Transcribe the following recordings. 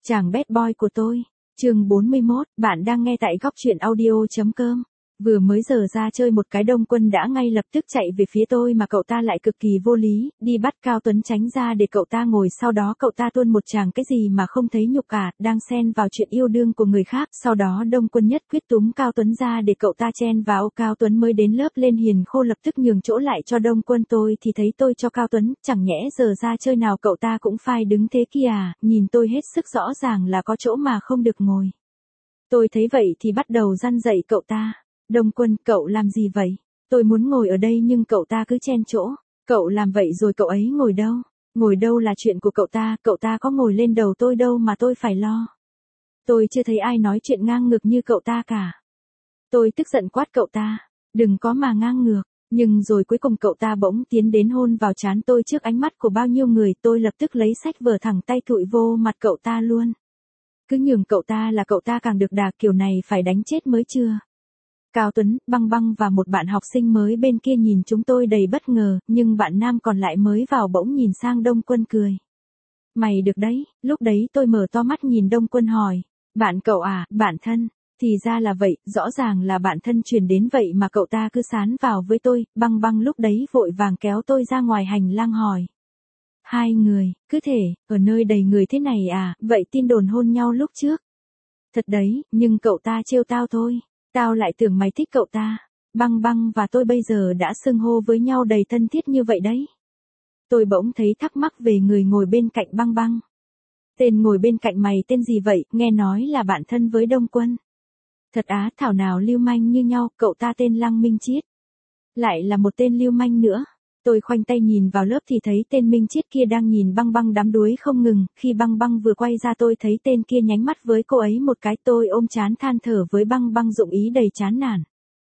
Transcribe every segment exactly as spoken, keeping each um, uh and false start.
Chàng bad boy của tôi. Chương bốn mươi mốt, bạn đang nghe tại góc truyện audio chấm com. Vừa mới giờ ra chơi một cái Đông Quân đã ngay lập tức chạy về phía tôi mà cậu ta lại cực kỳ vô lý, đi bắt Cao Tuấn tránh ra để cậu ta ngồi, sau đó cậu ta tuôn một tràng cái gì mà không thấy nhục cả, đang xen vào chuyện yêu đương của người khác, sau đó Đông Quân nhất quyết túm Cao Tuấn ra để cậu ta chen vào, Cao Tuấn mới đến lớp lên hiền khô lập tức nhường chỗ lại cho Đông Quân, tôi thì thấy tôi cho Cao Tuấn, chẳng nhẽ giờ ra chơi nào cậu ta cũng phải đứng thế kia à, nhìn tôi hết sức rõ ràng là có chỗ mà không được ngồi. Tôi thấy vậy thì bắt đầu răn dạy cậu ta. Đông Quân, cậu làm gì vậy? Tôi muốn ngồi ở đây nhưng cậu ta cứ chen chỗ. Cậu làm vậy rồi cậu ấy ngồi đâu? Ngồi đâu là chuyện của cậu ta, cậu ta có ngồi lên đầu tôi đâu mà tôi phải lo. Tôi chưa thấy ai nói chuyện ngang ngược như cậu ta cả. Tôi tức giận quát cậu ta, đừng có mà ngang ngược. Nhưng rồi cuối cùng cậu ta bỗng tiến đến hôn vào trán tôi trước ánh mắt của bao nhiêu người, tôi lập tức lấy sách vở thẳng tay thụi vô mặt cậu ta luôn. Cứ nhường cậu ta là cậu ta càng được đà, kiểu này phải đánh chết mới chưa. Cao Tuấn, Băng Băng và một bạn học sinh mới bên kia nhìn chúng tôi đầy bất ngờ, nhưng bạn nam còn lại mới vào bỗng nhìn sang Đông Quân cười. Mày được đấy, lúc đấy tôi mở to mắt nhìn Đông Quân hỏi, bạn cậu à, bạn thân, thì ra là vậy, rõ ràng là bạn thân truyền đến vậy mà cậu ta cứ sán vào với tôi, Băng Băng lúc đấy vội vàng kéo tôi ra ngoài hành lang hỏi. Hai người, cứ thể, ở nơi đầy người thế này à, vậy tin đồn hôn nhau lúc trước. Thật đấy, nhưng cậu ta trêu tao thôi. Tao lại tưởng mày thích cậu ta. Băng Băng và tôi bây giờ đã xưng hô với nhau đầy thân thiết như vậy đấy. Tôi bỗng thấy thắc mắc về người ngồi bên cạnh Băng Băng. Tên ngồi bên cạnh mày tên gì vậy, nghe nói là bạn thân với Đông Quân. Thật á, thảo nào lưu manh như nhau, cậu ta tên Lăng Minh Chiết. Lại là một tên lưu manh nữa. Tôi khoanh tay nhìn vào lớp thì thấy tên Minh Chiết kia đang nhìn Băng Băng đắm đuối không ngừng, khi Băng Băng vừa quay ra tôi thấy tên kia nhánh mắt với cô ấy một cái, tôi ôm trán than thở với Băng Băng dụng ý đầy chán nản.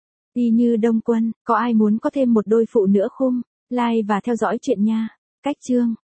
Y như Đông Quân, có ai muốn có thêm một đôi phụ nữa không? Like và theo dõi chuyện nha. Cách chương